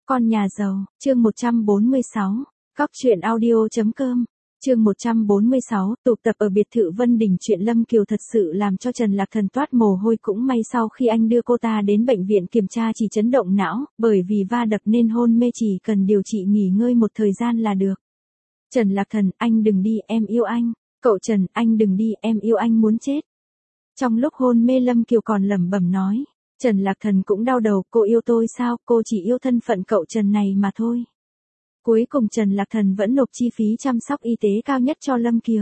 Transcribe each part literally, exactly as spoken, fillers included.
Con nhà giàu, chương một trăm bốn mươi sáu, Cóc truyện audio.com, chương một trăm bốn mươi sáu, tụ tập ở biệt thự Vân Đình. Chuyện Lâm Kiều thật sự làm cho Trần Lạc Thần toát mồ hôi, cũng may sau khi anh đưa cô ta đến bệnh viện kiểm tra chỉ chấn động não, bởi vì va đập nên hôn mê, chỉ cần điều trị nghỉ ngơi một thời gian là được. Trần Lạc Thần, anh đừng đi, em yêu anh. Cậu Trần, anh đừng đi, em yêu anh muốn chết. Trong lúc hôn mê Lâm Kiều còn lẩm bẩm nói. Trần Lạc Thần cũng đau đầu, cô yêu tôi sao, cô chỉ yêu thân phận cậu Trần này mà thôi. Cuối cùng Trần Lạc Thần vẫn nộp chi phí chăm sóc y tế cao nhất cho Lâm Kiều.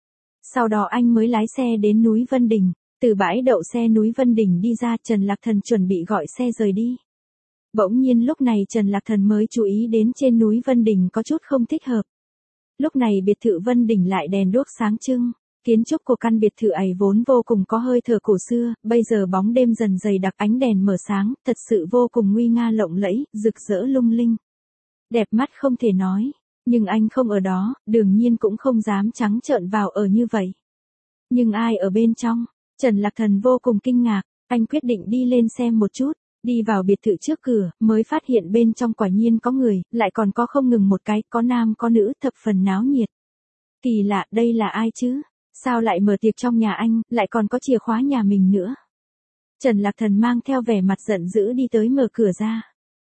Sau đó anh mới lái xe đến núi Vân Đình. Từ bãi đậu xe núi Vân Đình đi ra, Trần Lạc Thần chuẩn bị gọi xe rời đi. Bỗng nhiên lúc này Trần Lạc Thần mới chú ý đến trên núi Vân Đình có chút không thích hợp. Lúc này biệt thự Vân Đình lại đèn đuốc sáng trưng. Kiến trúc của căn biệt thự ấy vốn vô cùng có hơi thở cổ xưa, bây giờ bóng đêm dần dày đặc, ánh đèn mở sáng, thật sự vô cùng nguy nga lộng lẫy, rực rỡ lung linh. Đẹp mắt không thể nói, nhưng anh không ở đó, đương nhiên cũng không dám trắng trợn vào ở như vậy. Nhưng ai ở bên trong? Trần Lạc Thần vô cùng kinh ngạc, anh quyết định đi lên xem một chút. Đi vào biệt thự trước cửa, mới phát hiện bên trong quả nhiên có người, lại còn có không ngừng một cái, có nam có nữ, thập phần náo nhiệt. Kỳ lạ, đây là ai chứ? Sao lại mở tiệc trong nhà anh, lại còn có chìa khóa nhà mình nữa? Trần Lạc Thần mang theo vẻ mặt giận dữ đi tới mở cửa ra.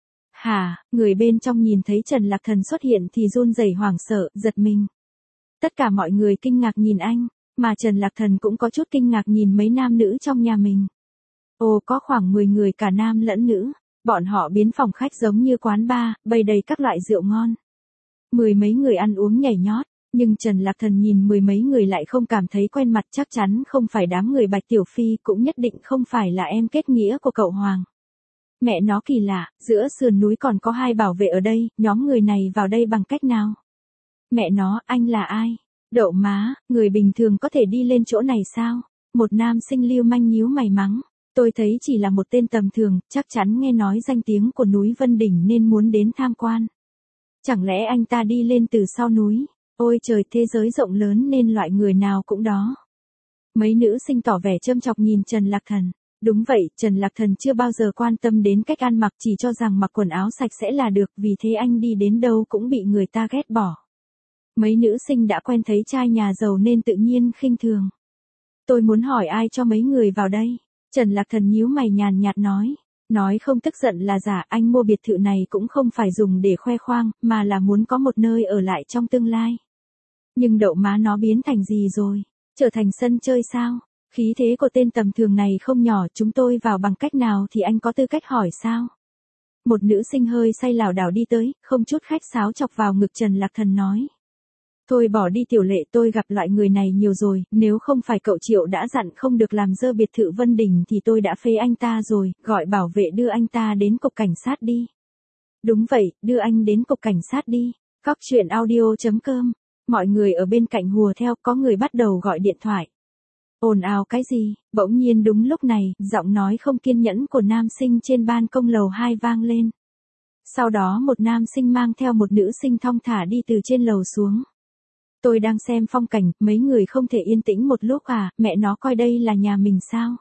Hả, người bên trong nhìn thấy Trần Lạc Thần xuất hiện thì run rẩy hoảng sợ, giật mình. Tất cả mọi người kinh ngạc nhìn anh, mà Trần Lạc Thần cũng có chút kinh ngạc nhìn mấy nam nữ trong nhà mình. Ồ, có khoảng mười người cả nam lẫn nữ, bọn họ biến phòng khách giống như quán bar, bày đầy các loại rượu ngon. Mười mấy người ăn uống nhảy nhót. Nhưng Trần Lạc Thần nhìn mười mấy người lại không cảm thấy quen mặt, chắc chắn không phải đám người Bạch Tiểu Phi, cũng nhất định không phải là em kết nghĩa của cậu Hoàng. Mẹ nó kỳ lạ, giữa sườn núi còn có hai bảo vệ ở đây, nhóm người này vào đây bằng cách nào? Mẹ nó, anh là ai? Đậu má, người bình thường có thể đi lên chỗ này sao? Một nam sinh lưu manh nhíu mày mắng. Tôi thấy chỉ là một tên tầm thường, chắc chắn nghe nói danh tiếng của núi Vân Đình nên muốn đến tham quan. Chẳng lẽ anh ta đi lên từ sau núi? Ôi trời, thế giới rộng lớn nên loại người nào cũng đó. Mấy nữ sinh tỏ vẻ châm chọc nhìn Trần Lạc Thần. Đúng vậy, Trần Lạc Thần chưa bao giờ quan tâm đến cách ăn mặc, chỉ cho rằng mặc quần áo sạch sẽ là được, vì thế anh đi đến đâu cũng bị người ta ghét bỏ. Mấy nữ sinh đã quen thấy trai nhà giàu nên tự nhiên khinh thường. Tôi muốn hỏi ai cho mấy người vào đây? Trần Lạc Thần nhíu mày nhàn nhạt nói. Nói không tức giận là giả, anh mua biệt thự này cũng không phải dùng để khoe khoang, mà là muốn có một nơi ở lại trong tương lai. Nhưng đậu má nó biến thành gì rồi? Trở thành sân chơi sao? Khí thế của tên tầm thường này không nhỏ, chúng tôi vào bằng cách nào thì anh có tư cách hỏi sao? Một nữ sinh hơi say lảo đảo đi tới, không chút khách sáo chọc vào ngực Trần Lạc Thần nói. Thôi bỏ đi Tiểu Lệ, tôi gặp loại người này nhiều rồi, nếu không phải cậu Triệu đã dặn không được làm dơ biệt thự Vân Đình thì tôi đã phế anh ta rồi, gọi bảo vệ đưa anh ta đến cục cảnh sát đi. Đúng vậy, đưa anh đến cục cảnh sát đi. Cóc truyện audio.com. Mọi người ở bên cạnh hùa theo, có người bắt đầu gọi điện thoại. Ồn ào cái gì? Bỗng nhiên đúng lúc này, giọng nói không kiên nhẫn của nam sinh trên ban công lầu hai vang lên. Sau đó một nam sinh mang theo một nữ sinh thong thả đi từ trên lầu xuống. Tôi đang xem phong cảnh, mấy người không thể yên tĩnh một lúc à, mẹ nó coi đây là nhà mình sao?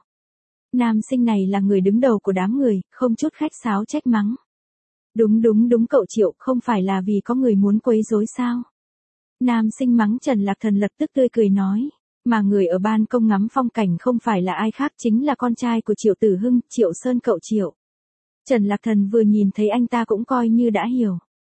Nam sinh này là người đứng đầu của đám người, không chút khách sáo trách mắng. Đúng đúng đúng cậu Triệu, không phải là vì có người muốn quấy rối sao? Nam sinh mắng Trần Lạc Thần lập tức tươi cười nói, mà người ở ban công ngắm phong cảnh không phải là ai khác, chính là con trai của Triệu Tử Hưng, Triệu Sơn cậu Triệu. Trần Lạc Thần vừa nhìn thấy anh ta cũng coi như đã hiểu.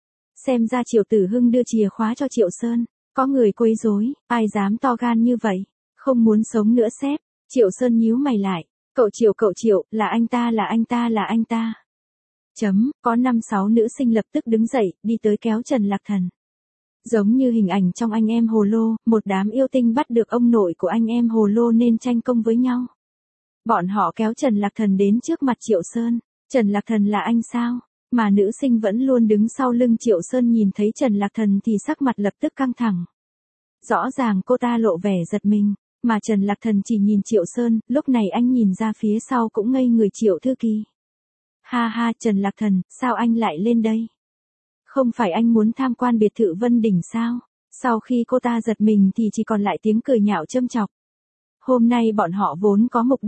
Xem ra Triệu Tử Hưng đưa chìa khóa cho Triệu Sơn, có người quấy rối, ai dám to gan như vậy, không muốn sống nữa sếp. Triệu Sơn nhíu mày lại, cậu Triệu cậu Triệu, là anh ta là anh ta là anh ta. Chấm, có năm sáu nữ sinh lập tức đứng dậy, đi tới kéo Trần Lạc Thần. Giống như hình ảnh trong Anh Em Hồ Lô, một đám yêu tinh bắt được ông nội của anh em Hồ Lô nên tranh công với nhau. Bọn họ kéo Trần Lạc Thần đến trước mặt Triệu Sơn. Trần Lạc Thần là anh sao? Mà nữ sinh vẫn luôn đứng sau lưng Triệu Sơn nhìn thấy Trần Lạc Thần thì sắc mặt lập tức căng thẳng. Rõ ràng cô ta lộ vẻ giật mình, mà Trần Lạc Thần chỉ nhìn Triệu Sơn, lúc này anh nhìn ra phía sau cũng ngây người Triệu Thư Kỳ. Ha ha, Trần Lạc Thần, sao anh lại lên đây? Không phải anh muốn tham quan biệt thự Vân Đình sao? Sau khi cô ta giật mình thì chỉ còn lại tiếng cười nhạo châm chọc. Hôm nay bọn họ vốn có mục đích,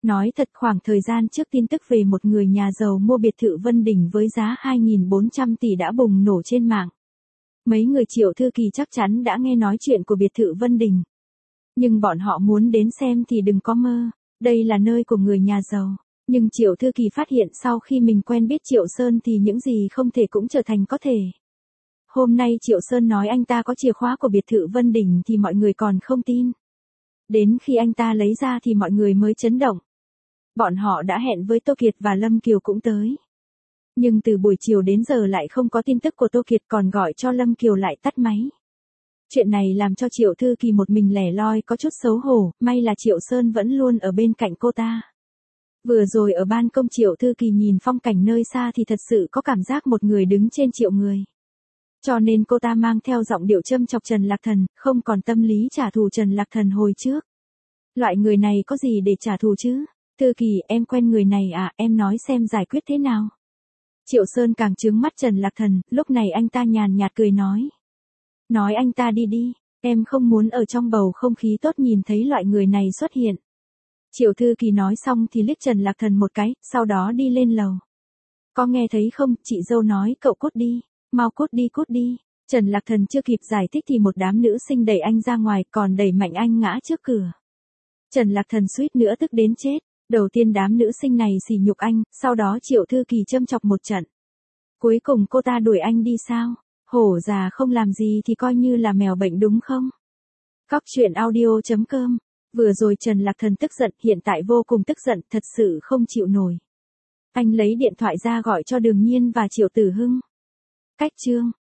Nói thật khoảng thời gian trước tin tức về một người nhà giàu mua biệt thự Vân Đình với giá hai nghìn bốn trăm tỷ đã bùng nổ trên mạng. Mấy người Triệu Thư Kỳ chắc chắn đã nghe nói chuyện của biệt thự Vân Đình. Nhưng bọn họ muốn đến xem thì đừng có mơ, đây là nơi của người nhà giàu. Nhưng Triệu Thư Kỳ phát hiện sau khi mình quen biết Triệu Sơn thì những gì không thể cũng trở thành có thể. Hôm nay Triệu Sơn nói anh ta có chìa khóa của biệt thự Vân Đình thì mọi người còn không tin. Đến khi anh ta lấy ra thì mọi người mới chấn động. Bọn họ đã hẹn với Tô Kiệt và Lâm Kiều cũng tới. Nhưng từ buổi chiều đến giờ lại không có tin tức của Tô Kiệt, còn gọi cho Lâm Kiều lại tắt máy. Chuyện này làm cho Triệu Thư Kỳ một mình lẻ loi có chút xấu hổ, may là Triệu Sơn vẫn luôn ở bên cạnh cô ta. Vừa rồi ở ban công Triệu Thư Kỳ nhìn phong cảnh nơi xa thì thật sự có cảm giác một người đứng trên triệu người. Cho nên cô ta mang theo giọng điệu châm chọc Trần Lạc Thần, không còn tâm lý trả thù Trần Lạc Thần hồi trước. Loại người này có gì để trả thù chứ? Thư Kỳ, em quen người này à, em nói xem giải quyết thế nào? Triệu Sơn càng trướng mắt Trần Lạc Thần, lúc này anh ta nhàn nhạt cười nói. Nói anh ta đi đi, em không muốn ở trong bầu không khí tốt nhìn thấy loại người này xuất hiện. Triệu Thư Kỳ nói xong thì liếc Trần Lạc Thần một cái, sau đó đi lên lầu. Có nghe thấy không, chị dâu nói cậu cút đi, mau cút đi cút đi. Trần Lạc Thần chưa kịp giải thích thì một đám nữ sinh đẩy anh ra ngoài, còn đẩy mạnh anh ngã trước cửa. Trần Lạc Thần suýt nữa tức đến chết. Đầu tiên đám nữ sinh này sỉ nhục anh, sau đó Triệu Thư Kỳ châm chọc một trận. Cuối cùng cô ta đuổi anh đi sao? Hổ già không làm gì thì coi như là mèo bệnh đúng không? Cóc truyện audio chấm com. Vừa rồi Trần Lạc Thần tức giận, hiện tại vô cùng tức giận, thật sự không chịu nổi. Anh lấy điện thoại ra gọi cho Đường Nhiên và Triệu Tử Hưng. Cách chương